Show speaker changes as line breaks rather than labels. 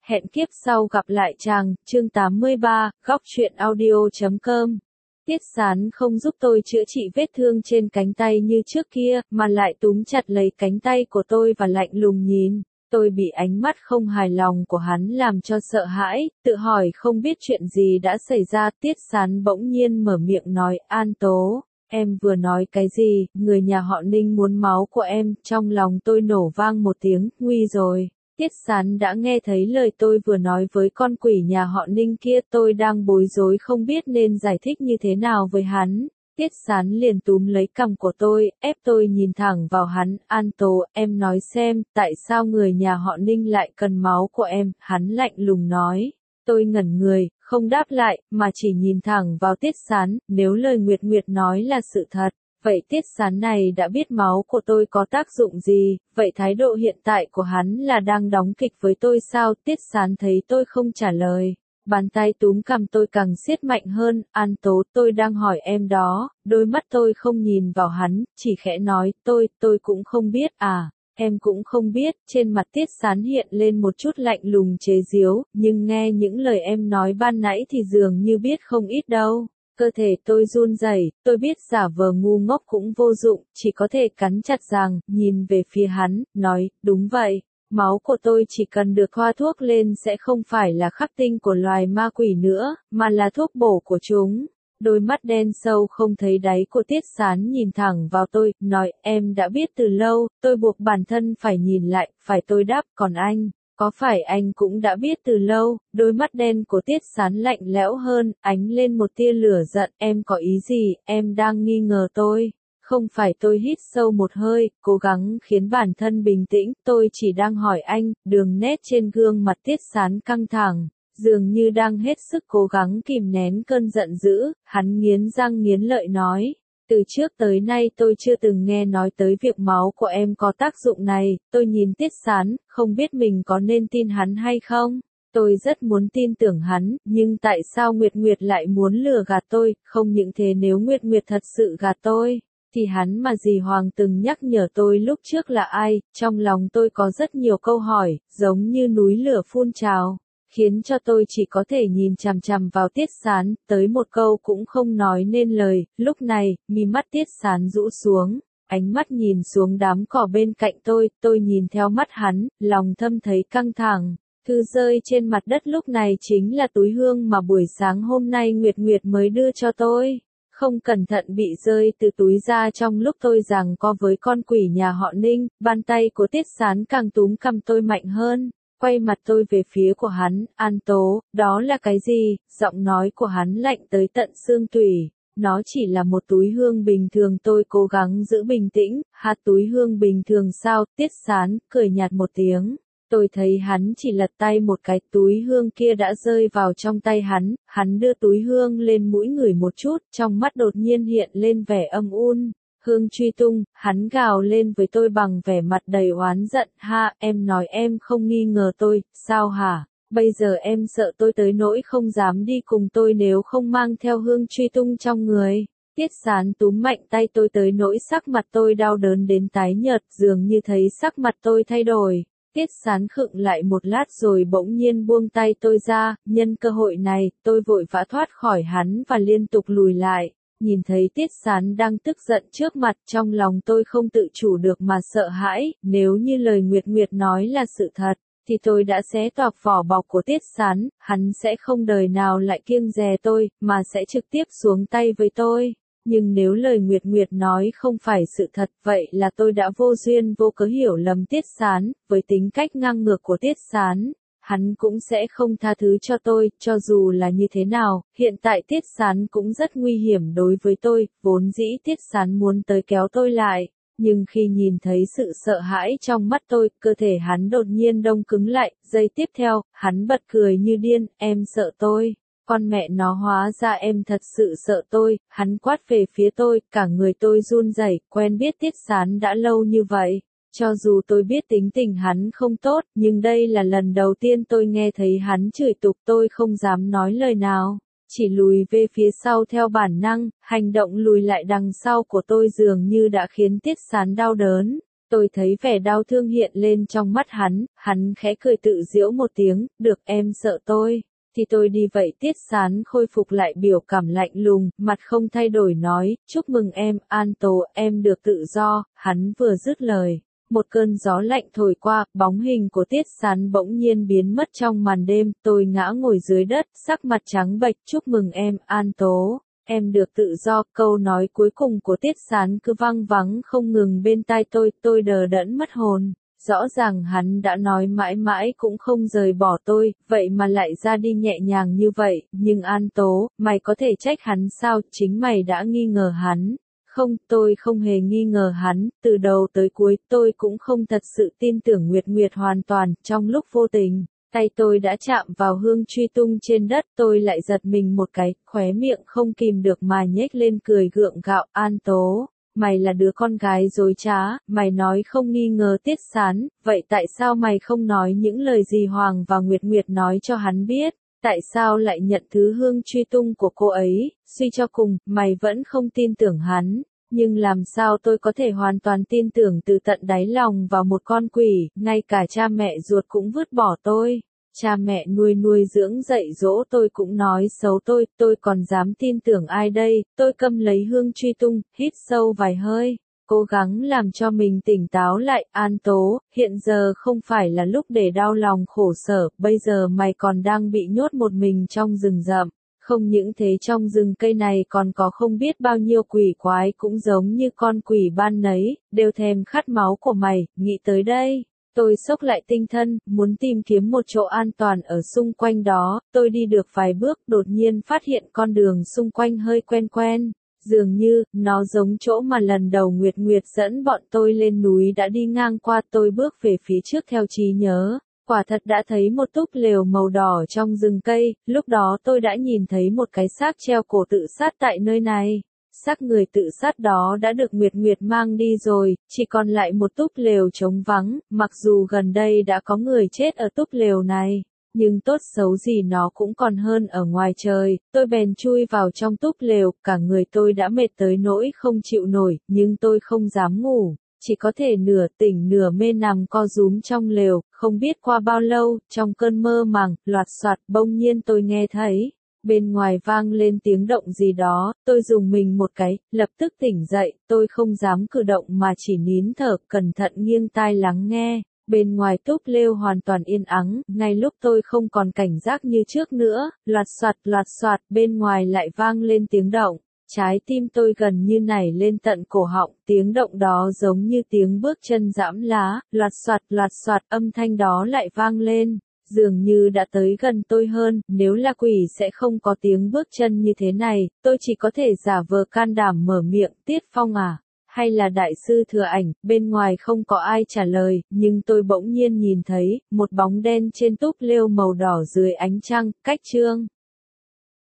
hẹn kiếp sau gặp lại chàng, chương 83, góc truyện audio.com. Tiết Sán không giúp tôi chữa trị vết thương trên cánh tay như trước kia, mà lại túm chặt lấy cánh tay của tôi và lạnh lùng nhìn. Tôi bị ánh mắt không hài lòng của hắn làm cho sợ hãi, tự hỏi không biết chuyện gì đã xảy ra. Tiết Sán bỗng nhiên mở miệng nói, An Tố, em vừa nói cái gì, người nhà họ Ninh muốn máu của em. Trong lòng tôi nổ vang một tiếng, nguy rồi. Tiết Sán đã nghe thấy lời tôi vừa nói với con quỷ nhà họ Ninh kia. Tôi đang bối rối không biết nên giải thích như thế nào với hắn. Tiết Sán liền túm lấy cằm của tôi, ép tôi nhìn thẳng vào hắn. An Tố, em nói xem, tại sao người nhà họ Ninh lại cần máu của em? Hắn lạnh lùng nói. Tôi ngẩn người, không đáp lại, mà chỉ nhìn thẳng vào Tiết Sán. Nếu lời Nguyệt Nguyệt nói là sự thật, vậy Tiết Sán này đã biết máu của tôi có tác dụng gì, vậy thái độ hiện tại của hắn là đang đóng kịch với tôi sao? Tiết Sán thấy tôi không trả lời, bàn tay túm cằm tôi càng siết mạnh hơn. An Tố, tôi đang hỏi em đó. Đôi mắt tôi không nhìn vào hắn, chỉ khẽ nói, tôi cũng không biết à. Em cũng không biết. Trên mặt Tiết Sán hiện lên một chút lạnh lùng chế giễu, nhưng nghe những lời em nói ban nãy thì dường như biết không ít đâu. Cơ thể tôi run rẩy, tôi biết giả vờ ngu ngốc cũng vô dụng, chỉ có thể cắn chặt răng, nhìn về phía hắn, nói, đúng vậy, máu của tôi chỉ cần được thoa thuốc lên sẽ không phải là khắc tinh của loài ma quỷ nữa, mà là thuốc bổ của chúng. Đôi mắt đen sâu không thấy đáy của Tiết Sán nhìn thẳng vào tôi, nói, em đã biết từ lâu. Tôi buộc bản thân phải nhìn lại, phải tôi đáp, còn anh, có phải anh cũng đã biết từ lâu? Đôi mắt đen của Tiết Sán lạnh lẽo hơn, ánh lên một tia lửa giận, em có ý gì, em đang nghi ngờ tôi. Không phải. Tôi hít sâu một hơi, cố gắng khiến bản thân bình tĩnh, tôi chỉ đang hỏi anh. Đường nét trên gương mặt Tiết Sán căng thẳng, dường như đang hết sức cố gắng kìm nén cơn giận dữ. Hắn nghiến răng nghiến lợi nói, từ trước tới nay tôi chưa từng nghe nói tới việc máu của em có tác dụng này. Tôi nhìn Tiết Sán, không biết mình có nên tin hắn hay không. Tôi rất muốn tin tưởng hắn, nhưng tại sao Nguyệt Nguyệt lại muốn lừa gạt tôi? Không những thế, nếu Nguyệt Nguyệt thật sự gạt tôi, thì hắn mà dì Hoàng từng nhắc nhở tôi lúc trước là ai? Trong lòng tôi có rất nhiều câu hỏi, giống như núi lửa phun trào, khiến cho tôi chỉ có thể nhìn chằm chằm vào Tiết Sán, tới một câu cũng không nói nên lời. Lúc này, mí mắt Tiết Sán rũ xuống, ánh mắt nhìn xuống đám cỏ bên cạnh tôi nhìn theo mắt hắn, lòng thầm thấy căng thẳng. Thứ rơi trên mặt đất lúc này chính là túi hương mà buổi sáng hôm nay Nguyệt Nguyệt mới đưa cho tôi. Không cẩn thận bị rơi từ túi ra trong lúc tôi giằng co với con quỷ nhà họ Ninh. Bàn tay của Tiết Sán càng túm cằm tôi mạnh hơn, quay mặt tôi về phía của hắn. An Tố, đó là cái gì? Giọng nói của hắn lạnh tới tận xương tủy. Nó chỉ là một túi hương bình thường. Tôi cố gắng giữ bình tĩnh. Hạt túi hương bình thường sao? Tiết Sán cười nhạt một tiếng. Tôi thấy hắn chỉ lật tay một cái, túi hương kia đã rơi vào trong tay hắn. Hắn đưa túi hương lên mũi ngửi một chút, trong mắt đột nhiên hiện lên vẻ âm hương truy tung. Hắn gào lên với tôi bằng vẻ mặt đầy oán giận, ha, em nói em không nghi ngờ tôi, sao hả? Bây giờ em sợ tôi tới nỗi không dám đi cùng tôi nếu không mang theo hương truy tung trong người. Tiết Sán túm mạnh tay tôi tới nỗi sắc mặt tôi đau đớn đến tái nhợt, dường như thấy sắc mặt tôi thay đổi. Tiết Sán khựng lại một lát rồi bỗng nhiên buông tay tôi ra. Nhân cơ hội này, tôi vội vã thoát khỏi hắn và liên tục lùi lại. Nhìn thấy Tiết Sán đang tức giận trước mặt, trong lòng tôi không tự chủ được mà sợ hãi. Nếu như lời Nguyệt Nguyệt nói là sự thật, thì tôi đã xé toạc vỏ bọc của Tiết Sán. Hắn sẽ không đời nào lại kiêng dè tôi, mà sẽ trực tiếp xuống tay với tôi. Nhưng nếu lời Nguyệt Nguyệt nói không phải sự thật, vậy là tôi đã vô duyên vô cớ hiểu lầm Tiết Sán. Với tính cách ngang ngược của Tiết Sán, hắn cũng sẽ không tha thứ cho tôi. Cho dù là như thế nào, hiện tại Tiết Sán cũng rất nguy hiểm đối với tôi. Vốn dĩ Tiết Sán muốn tới kéo tôi lại, nhưng khi nhìn thấy sự sợ hãi trong mắt tôi, cơ thể hắn đột nhiên đông cứng lại. Giây tiếp theo, hắn bật cười như điên, em sợ tôi? Con mẹ nó, hóa ra em thật sự sợ tôi. Hắn quát về phía tôi, cả người tôi run rẩy. Quen biết Tiết Sán đã lâu như vậy, cho dù tôi biết tính tình hắn không tốt, nhưng đây là lần đầu tiên tôi nghe thấy hắn chửi tục. Tôi không dám nói lời nào, chỉ lùi về phía sau theo bản năng. Hành động lùi lại đằng sau của tôi dường như đã khiến Tiết Sán đau đớn. Tôi thấy vẻ đau thương hiện lên trong mắt hắn khẽ cười tự giễu một tiếng, được em sợ tôi. Thì tôi đi vậy. Tiết Sán khôi phục lại biểu cảm lạnh lùng, mặt không thay đổi nói, chúc mừng em, An Tố, em được tự do. Hắn vừa dứt lời, một cơn gió lạnh thổi qua, bóng hình của Tiết Sán bỗng nhiên biến mất trong màn đêm. Tôi ngã ngồi dưới đất, sắc mặt trắng bệch, chúc mừng em, An Tố. Em được tự do. Câu nói cuối cùng của Tiết Sán cứ vang vắng không ngừng bên tai tôi đờ đẫn mất hồn. Rõ ràng hắn đã nói mãi mãi cũng không rời bỏ tôi, vậy mà lại ra đi nhẹ nhàng như vậy, nhưng An Tố, mày có thể trách hắn sao, chính mày đã nghi ngờ hắn. Không, tôi không hề nghi ngờ hắn, từ đầu tới cuối tôi cũng không thật sự tin tưởng Nguyệt Nguyệt hoàn toàn, trong lúc vô tình. Tay tôi đã chạm vào hương truy tung trên đất, tôi lại giật mình một cái, khóe miệng không kìm được mà nhếch lên cười gượng gạo. An Tố, mày là đứa con gái dối trá, mày nói không nghi ngờ Tiết Sán, vậy tại sao mày không nói những lời gì Hoàng và Nguyệt Nguyệt nói cho hắn biết? Tại sao lại nhận thứ hương truy tung của cô ấy? Suy cho cùng, mày vẫn không tin tưởng hắn. Nhưng làm sao tôi có thể hoàn toàn tin tưởng từ tận đáy lòng vào một con quỷ, ngay cả cha mẹ ruột cũng vứt bỏ tôi. Cha mẹ nuôi dưỡng dạy dỗ tôi cũng nói xấu tôi còn dám tin tưởng ai đây? Tôi câm lấy hương truy tung, hít sâu vài hơi, cố gắng làm cho mình tỉnh táo lại. An Tố, hiện giờ không phải là lúc để đau lòng khổ sở, bây giờ mày còn đang bị nhốt một mình trong rừng rậm. Không những thế, trong rừng cây này còn có không biết bao nhiêu quỷ quái cũng giống như con quỷ ban nấy, đều thèm khát máu của mày. Nghĩ tới đây, tôi xốc lại tinh thần, muốn tìm kiếm một chỗ an toàn ở xung quanh đó. Tôi đi được vài bước, đột nhiên phát hiện con đường xung quanh hơi quen quen. Dường như, nó giống chỗ mà lần đầu Nguyệt Nguyệt dẫn bọn tôi lên núi đã đi ngang qua. Tôi bước về phía trước theo trí nhớ. Quả thật đã thấy một túp lều màu đỏ trong rừng cây, lúc đó tôi đã nhìn thấy một cái xác treo cổ tự sát tại nơi này. Xác người tự sát đó đã được Nguyệt Nguyệt mang đi rồi, chỉ còn lại một túp lều trống vắng, mặc dù gần đây đã có người chết ở túp lều này. Nhưng tốt xấu gì nó cũng còn hơn ở ngoài trời. Tôi bèn chui vào trong túp lều, cả người tôi đã mệt tới nỗi không chịu nổi, nhưng tôi không dám ngủ. Chỉ có thể nửa tỉnh nửa mê nằm co rúm trong lều. Không biết qua bao lâu, trong cơn mơ màng, loạt soạt, bỗng nhiên tôi nghe thấy bên ngoài vang lên tiếng động gì đó. Tôi rùng mình một cái, lập tức tỉnh dậy. Tôi không dám cử động mà chỉ nín thở, cẩn thận nghiêng tai lắng nghe. Bên ngoài túp lều hoàn toàn yên ắng, ngay lúc tôi không còn cảnh giác như trước nữa, loạt soạt, bên ngoài lại vang lên tiếng động. Trái tim tôi gần như nảy lên tận cổ họng, tiếng động đó giống như tiếng bước chân giẫm lá, loạt soạt, âm thanh đó lại vang lên, dường như đã tới gần tôi hơn. Nếu là quỷ sẽ không có tiếng bước chân như thế này. Tôi chỉ có thể giả vờ can đảm mở miệng, Tiết Phong à? Hay là đại sư Thừa Ảnh? Bên ngoài không có ai trả lời, nhưng tôi bỗng nhiên nhìn thấy một bóng đen trên túp lều màu đỏ dưới ánh trăng, cách Trương